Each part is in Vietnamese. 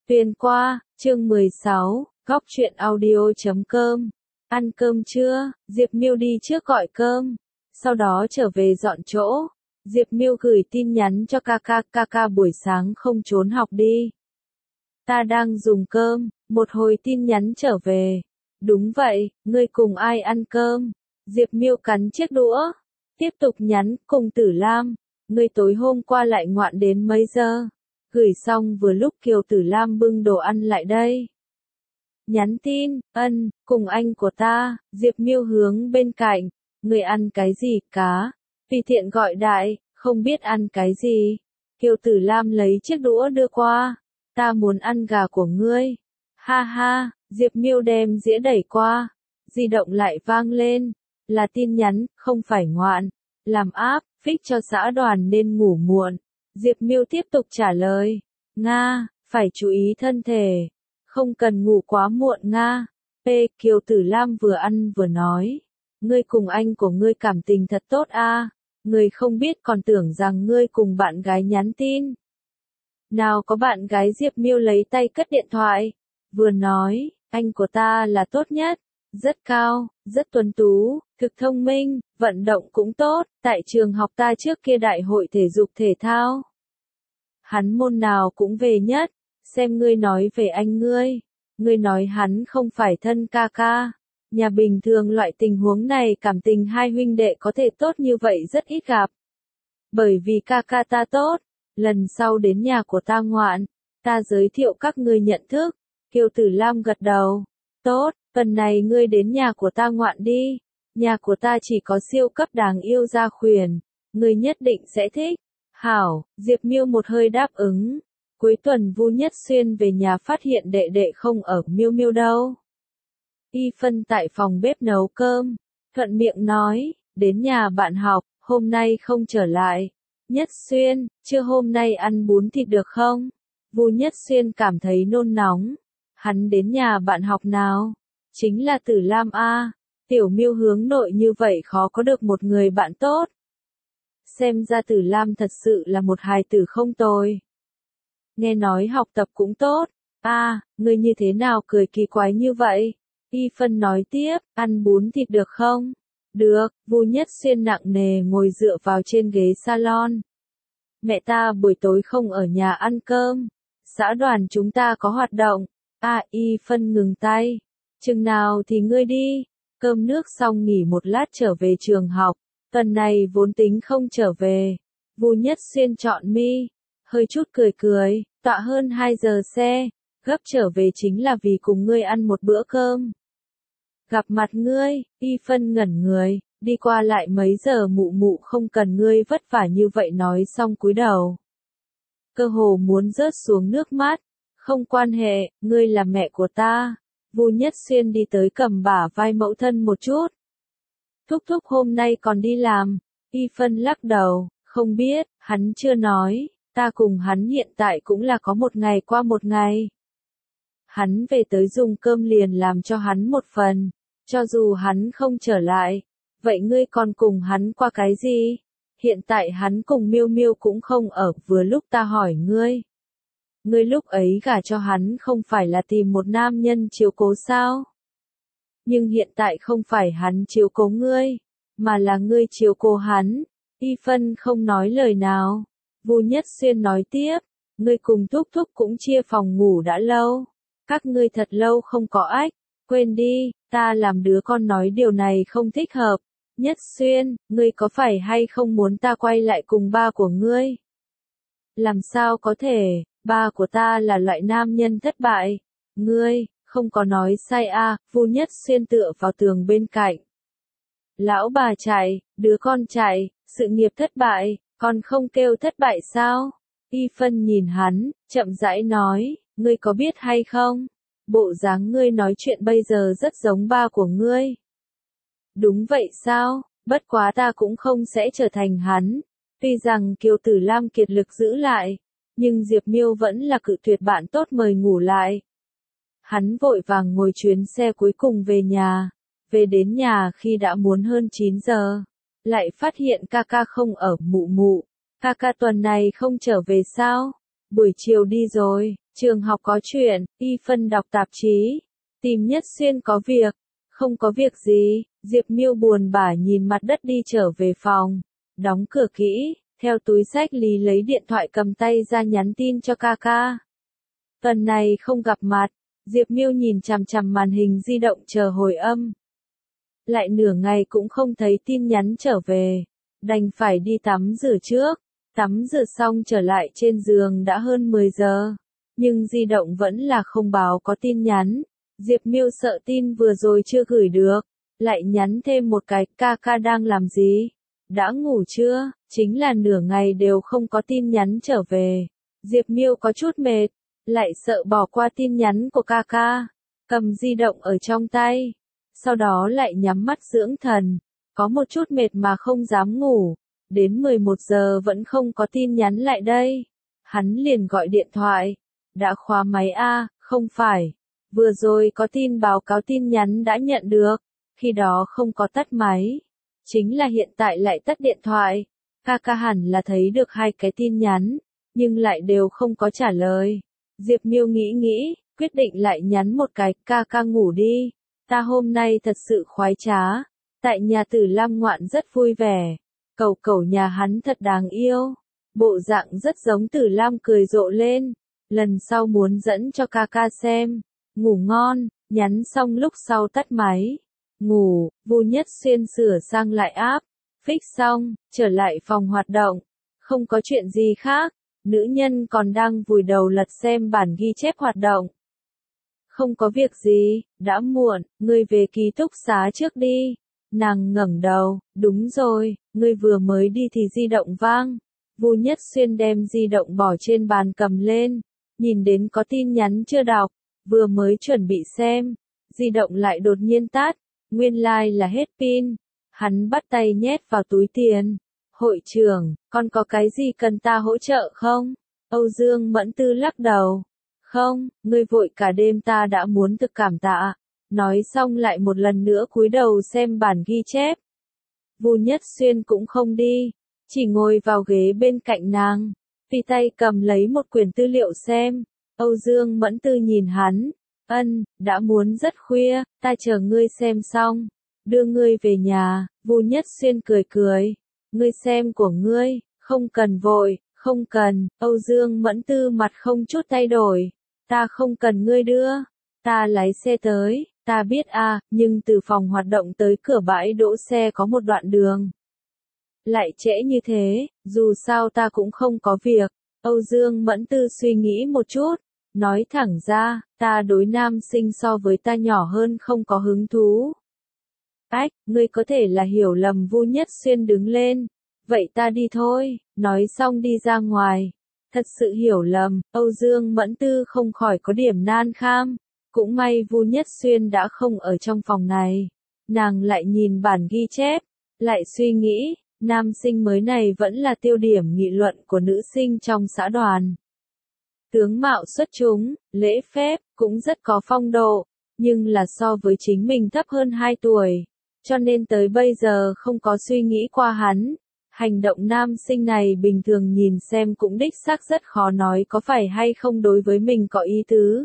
Tuyên qua, chương 16, góc truyện audio.com. Ăn cơm chưa? Diệp Miêu đi trước gọi cơm, sau đó trở về dọn chỗ. Diệp Miêu gửi tin nhắn cho Kaka buổi sáng không trốn học đi. Ta đang dùng cơm, một hồi tin nhắn trở về. Đúng vậy, ngươi cùng ai ăn cơm? Diệp Miêu cắn chiếc đũa, tiếp tục nhắn, cùng Tử Lam. Ngươi tối hôm qua lại ngoạn đến mấy giờ? Gửi xong vừa lúc Kiều Tử Lam bưng đồ ăn lại đây. Nhắn tin, cùng anh của ta. Diệp Miêu hướng bên cạnh. Ngươi ăn cái gì? Cá. Tùy tiện gọi đại, không biết ăn cái gì. Kiều Tử Lam lấy chiếc đũa đưa qua. Ta muốn ăn gà của ngươi. Ha ha, Diệp Miêu đem dĩa đẩy qua. Di động lại vang lên. Là tin nhắn, không phải ngoạn. Làm áp, phích cho xã Đoàn nên ngủ muộn. Diệp Miêu tiếp tục trả lời. Nga, phải chú ý thân thể. Không cần ngủ quá muộn Nga. P. Kiều Tử Lam vừa ăn vừa nói. Ngươi cùng anh của ngươi cảm tình thật tốt a. Ngươi không biết còn tưởng rằng ngươi cùng bạn gái nhắn tin. Nào có bạn gái. Diệp Miêu lấy tay cất điện thoại. Vừa nói, anh của ta là tốt nhất. Rất cao, rất tuấn tú, thực thông minh, vận động cũng tốt. Tại trường học ta trước kia đại hội thể dục thể thao. Hắn môn nào cũng về nhất. Xem ngươi nói về anh ngươi. Ngươi nói hắn không phải thân Kaka. Nhà bình thường loại tình huống này cảm tình hai huynh đệ có thể tốt như vậy rất ít gặp. Bởi vì Kaka ta tốt. Lần sau đến nhà của ta ngoạn, ta giới thiệu các ngươi nhận thức. Kiều Tử Lam gật đầu. Tốt, tuần này ngươi đến nhà của ta ngoạn đi. Nhà của ta chỉ có siêu cấp đáng yêu gia khuyển. Ngươi nhất định sẽ thích. Hảo, Diệp Miêu một hơi đáp ứng. Cuối tuần Vu Nhất Xuyên về nhà phát hiện đệ đệ không ở. Miêu Miêu đâu? Y Phân tại phòng bếp nấu cơm. Thuận miệng nói, đến nhà bạn học, hôm nay không trở lại. Nhất Xuyên, chưa hôm nay ăn bún thịt được không? Vu Nhất Xuyên cảm thấy nôn nóng. Hắn đến nhà bạn học nào? Chính là Tử Lam a. Tiểu Miêu hướng nội như vậy khó có được một người bạn tốt. Xem ra Tử Lam thật sự là một hài tử không tồi. Nghe nói học tập cũng tốt. Ngươi như thế nào cười kỳ quái như vậy? Y Phân nói tiếp, ăn bún thịt được không? Được. Vu Nhất Xuyên nặng nề ngồi dựa vào trên ghế salon. Mẹ ta buổi tối không ở nhà ăn cơm. Xã Đoàn chúng ta có hoạt động. Y Phân ngừng tay. Chừng nào thì ngươi đi. Cơm nước xong nghỉ một lát trở về trường học. Tuần này vốn tính không trở về. Vu Nhất Xuyên chọn mi. Hơi chút cười, tọa hơn 2 giờ xe. Gấp trở về chính là vì cùng ngươi ăn một bữa cơm. Gặp mặt ngươi. Y Phân ngẩn người. Đi qua lại mấy giờ mụ không cần ngươi vất vả như vậy nói xong cúi đầu. Cơ hồ muốn rớt xuống nước mắt. Không quan hệ, ngươi là mẹ của ta. Vu Nhất Xuyên đi tới cầm bả vai mẫu thân một chút. Thúc thúc hôm nay còn đi làm. Y Phân lắc đầu, không biết, hắn chưa nói. Ta cùng hắn hiện tại cũng là có một ngày qua một ngày. Hắn về tới dùng cơm liền làm cho hắn một phần. Cho dù hắn không trở lại. Vậy ngươi còn cùng hắn qua cái gì? Hiện tại hắn cùng Miêu Miêu cũng không ở. Vừa lúc ta hỏi ngươi. Ngươi lúc ấy gả cho hắn không phải là tìm một nam nhân chiếu cố sao? Nhưng hiện tại không phải hắn chiếu cố ngươi, mà là ngươi chiếu cố hắn. Y Phân không nói lời nào. Vu Nhất Xuyên nói tiếp, ngươi cùng thúc thúc cũng chia phòng ngủ đã lâu. Các ngươi thật lâu không có ách. Quên đi, ta làm đứa con nói điều này không thích hợp. Nhất Xuyên, ngươi có phải hay không muốn ta quay lại cùng ba của ngươi? Làm sao có thể, ba của ta là loại nam nhân thất bại. Ngươi, không có nói sai Vu Nhất Xuyên tựa vào tường bên cạnh. Lão bà chạy, đứa con chạy, sự nghiệp thất bại, còn không kêu thất bại sao? Y Phân nhìn hắn, chậm rãi nói, ngươi có biết hay không? Bộ dáng ngươi nói chuyện bây giờ rất giống ba của ngươi. Đúng vậy sao? Bất quá ta cũng không sẽ trở thành hắn. Tuy rằng Kiều Tử Lam kiệt lực giữ lại, nhưng Diệp Miêu vẫn là cự tuyệt bạn tốt mời ngủ lại. Hắn vội vàng ngồi chuyến xe cuối cùng về nhà. Về đến nhà khi đã muốn hơn 9 giờ. Lại phát hiện Kaka không ở. Mụ. Kaka tuần này không trở về sao? Buổi chiều đi rồi. Trường học có chuyện, Y Phân đọc tạp chí, tìm Nhất Xuyên có việc. Không có việc gì, Diệp Miêu buồn bã nhìn mặt đất đi trở về phòng, đóng cửa kỹ, theo túi xách Lý lấy điện thoại cầm tay ra nhắn tin cho ca. Tuần này không gặp mặt, Diệp Miêu nhìn chằm chằm màn hình di động chờ hồi âm. Lại nửa ngày cũng không thấy tin nhắn trở về, đành phải đi tắm rửa trước. Tắm rửa xong trở lại trên giường đã hơn 10 giờ, nhưng di động vẫn là không báo có tin nhắn. Diệp Miêu sợ tin vừa rồi chưa gửi được, lại nhắn thêm một cái, ca đang làm gì? Đã ngủ chưa? Chính là nửa ngày đều không có tin nhắn trở về. Diệp Miêu có chút mệt, lại sợ bỏ qua tin nhắn của ca, cầm di động ở trong tay, sau đó lại nhắm mắt dưỡng thần, có một chút mệt mà không dám ngủ, đến 11 giờ vẫn không có tin nhắn lại đây. Hắn liền gọi điện thoại, đã khóa máy không phải, vừa rồi có tin báo cáo tin nhắn đã nhận được, khi đó không có tắt máy, chính là hiện tại lại tắt điện thoại. Ca hẳn là thấy được hai cái tin nhắn, nhưng lại đều không có trả lời. Diệp Miêu nghĩ, quyết định lại nhắn một cái, ca ngủ đi, ta hôm nay thật sự khoái trá, tại nhà Tử Lam ngoạn rất vui vẻ, cẩu nhà hắn thật đáng yêu, bộ dạng rất giống Tử Lam cười rộ lên, lần sau muốn dẫn cho ca xem, ngủ ngon, nhắn xong lúc sau tắt máy, ngủ, Vu Nhất Xuyên sửa sang lại app, fix xong, trở lại phòng hoạt động, không có chuyện gì khác. Nữ nhân còn đang vùi đầu lật xem bản ghi chép hoạt động. Không có việc gì, đã muộn, ngươi về ký túc xá trước đi. Nàng ngẩng đầu, đúng rồi, ngươi vừa mới đi thì di động vang. Vu Nhất Xuyên đem di động bỏ trên bàn cầm lên, nhìn đến có tin nhắn chưa đọc, vừa mới chuẩn bị xem, di động lại đột nhiên tắt, nguyên lai là hết pin. Hắn bắt tay nhét vào túi tiền. Hội trưởng, con có cái gì cần ta hỗ trợ không? Âu Dương Mẫn Tư lắc đầu. Không, ngươi vội cả đêm ta đã muốn thực cảm tạ. Nói xong lại một lần nữa cúi đầu xem bản ghi chép. Vu Nhất Xuyên cũng không đi, chỉ ngồi vào ghế bên cạnh nàng, tùy tay cầm lấy một quyển tư liệu xem. Âu Dương Mẫn Tư nhìn hắn, đã muốn rất khuya, ta chờ ngươi xem xong, đưa ngươi về nhà. Vu Nhất Xuyên cười. Ngươi xem của ngươi, không cần vội, không cần. Âu Dương Mẫn Tư mặt không chút thay đổi, ta không cần ngươi đưa, ta lái xe tới, ta biết nhưng từ phòng hoạt động tới cửa bãi đỗ xe có một đoạn đường. Lại trễ như thế, dù sao ta cũng không có việc. Âu Dương Mẫn Tư suy nghĩ một chút, nói thẳng ra, ta đối nam sinh so với ta nhỏ hơn không có hứng thú. Ngươi có thể là hiểu lầm. Vu Nhất Xuyên đứng lên. Vậy ta đi thôi, nói xong đi ra ngoài. Thật sự hiểu lầm, Âu Dương Mẫn Tư không khỏi có điểm nan kham. Cũng may Vu Nhất Xuyên đã không ở trong phòng này. Nàng lại nhìn bản ghi chép, lại suy nghĩ, nam sinh mới này vẫn là tiêu điểm nghị luận của nữ sinh trong xã đoàn. Tướng mạo xuất chúng, lễ phép, cũng rất có phong độ, nhưng là so với chính mình thấp hơn 2 tuổi. Cho nên tới bây giờ không có suy nghĩ qua hắn. Hành động nam sinh này bình thường nhìn xem cũng đích xác rất khó nói có phải hay không đối với mình có ý tứ.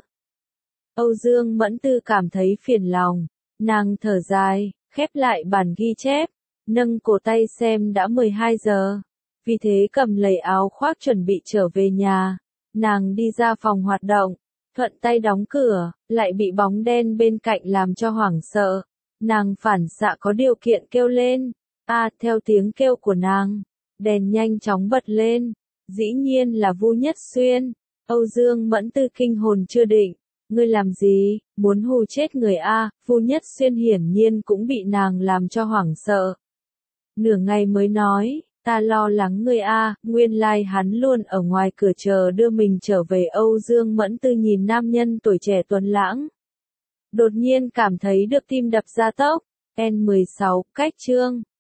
Âu Dương Mẫn Tư cảm thấy phiền lòng, nàng thở dài, khép lại bản ghi chép, nâng cổ tay xem đã 12 giờ. Vì thế cầm lấy áo khoác chuẩn bị trở về nhà, nàng đi ra phòng hoạt động, thuận tay đóng cửa, lại bị bóng đen bên cạnh làm cho hoảng sợ. Nàng phản xạ có điều kiện kêu lên. Theo tiếng kêu của nàng, đèn nhanh chóng bật lên. Dĩ nhiên là Vu Nhất Xuyên. Âu Dương Mẫn Tư kinh hồn chưa định. Ngươi làm gì, muốn hù chết người Vu Nhất Xuyên hiển nhiên cũng bị nàng làm cho hoảng sợ. Nửa ngày mới nói, ta lo lắng ngươi nguyên lai hắn luôn ở ngoài cửa chờ đưa mình trở về. Âu Dương Mẫn Tư nhìn nam nhân tuổi trẻ tuấn lãng. Đột nhiên cảm thấy được tim đập ra tốc. N16, cách chương.